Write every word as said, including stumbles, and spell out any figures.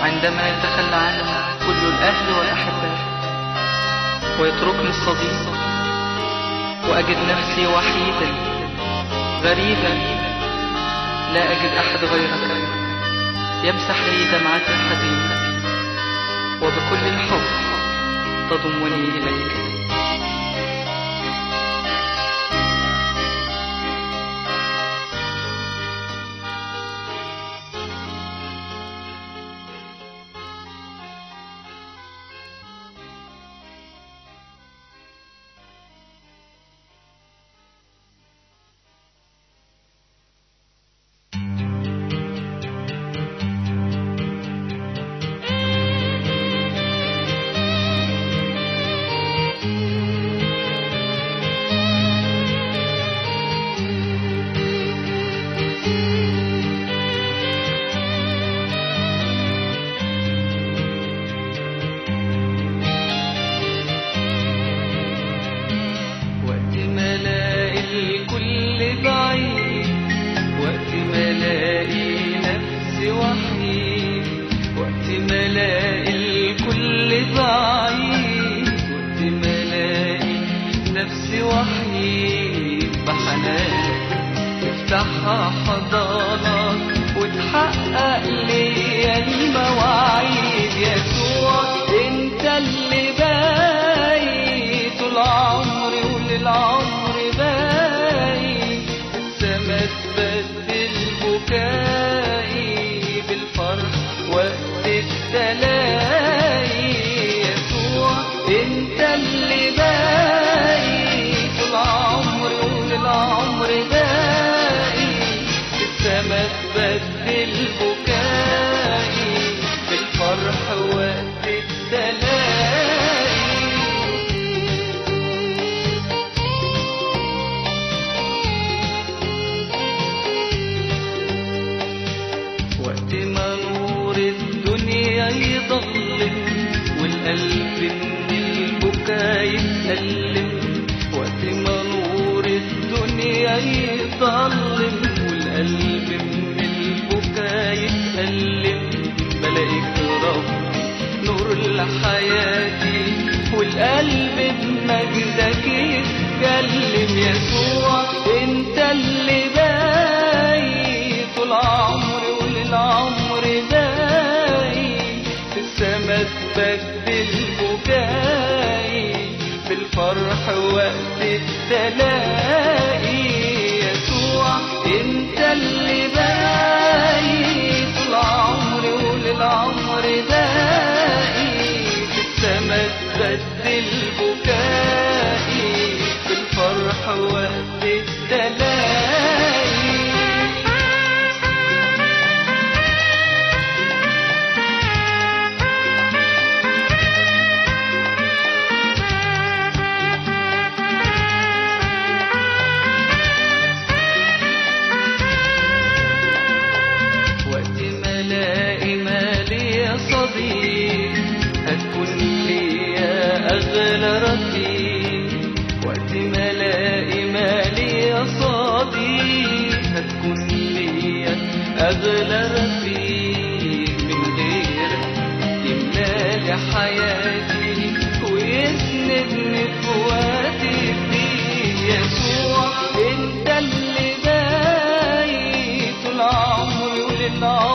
عندما يتخلى عنها كل الأهل والأحباء ويتركني الصديق، وأجد نفسي وحيدا غريبا، لا أجد أحد غيرك يمسح لي دمعتي الحزينة، وبكل الحب تضمني إليك. وقت ما الاقي الكل ضعيف، وقت ما الاقي نفسي وحيد، بحنانك تفتحها حضانك وتحقق لي المواعيد. يسوع انت اللي باقي طول عمري وللعمر باقي، السما تبدل بكائي بالفرح وقت التلاقي. يسوع انت اللي باقي طول عمري وللعمر باقي، السما تبدل بكائي بالفرح وقت التلاقي. وقت ما نور الدنيا يضلم والقلب من البكا يتألم، وقت ما نور الدنيا يضلم والقلب من البكا يتألم، بلاقيك ربي نور لحياتي والقلب بمجدك يتكلم. يسوع انت اللي باقي طول عمري وللعمر باقي، في السما تبدل بكائي بالفرح وقت التلاقي. يسوع انت اللي باقي طول عمري وللعمر باقي، في السما تبدل بكائي بالفرح وقت التلاقي. هتكون ليا أغلى رفيق، وقت ما الاقي مالي يا صديق، هتكون ليا أغلى رفيق، من غيرك يملالي حياتي ويسندني في وقت الضيق. يسوع انت اللي باقي طول عمري وللعمر